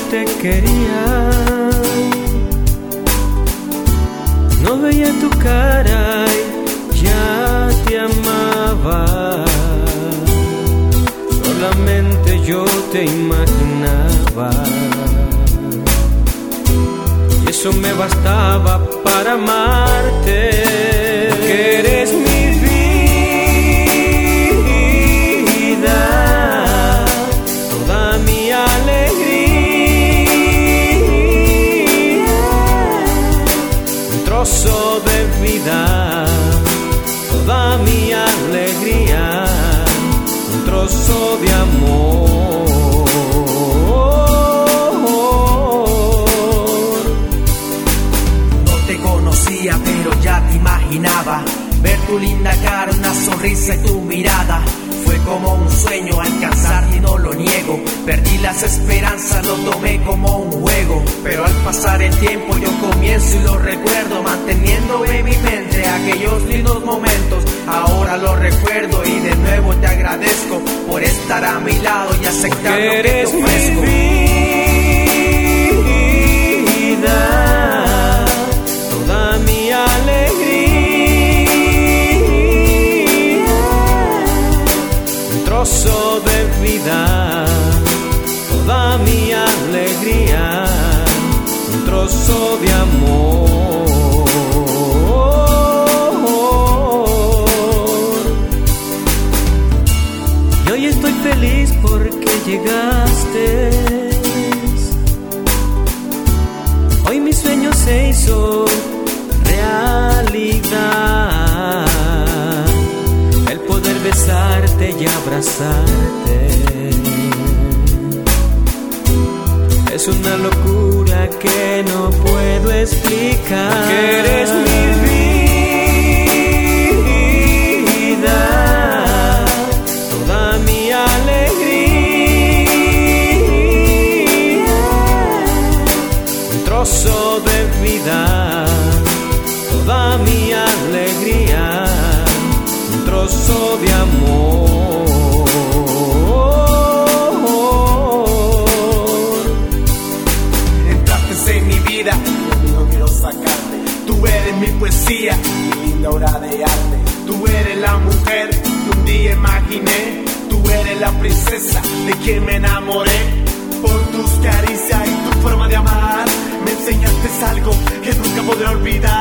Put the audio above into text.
te quería. No veía tu cara y ya te amaba. Solamente yo te imaginaba. Y eso me bastaba para amarte. Porque eres mi vida, toda mi alegría, un trozo de vida, toda mi alegría, un trozo de amor. No te conocía, pero ya te imaginaba. Ver tu linda cara, una sonrisa y tu mirada. Fue como un sueño alcanzarte y no lo niego. Perdí las esperanzas, lo tomé como un juego. Pero al pasar el tiempo yo comienzo y lo recuerdo, manteniendo en mi mente aquellos lindos momentos. Ahora lo recuerdo y de nuevo te agradezco por estar a mi lado y aceptar lo que te ofrezco. Toda mi alegría, un trozo de vida, toda mi alegría, un trozo de amor. Y hoy estoy feliz porque llegaste. Hoy mi sueño se hizo realidad, el poder besarte y abrazarte. Es una locura que no puedo explicar. Que eres mi vida, toda mi alegría, un trozo de vida, toda mi alegría, un trozo de amor. Entraste en mi vida y no quiero sacarte. Tú eres mi poesía, mi linda obra de arte. Tú eres la mujer que un día imaginé. Tú eres la princesa de quien me enamoré. Por tus caricias y tu forma de amar me enseñaste algo que nunca podré olvidar.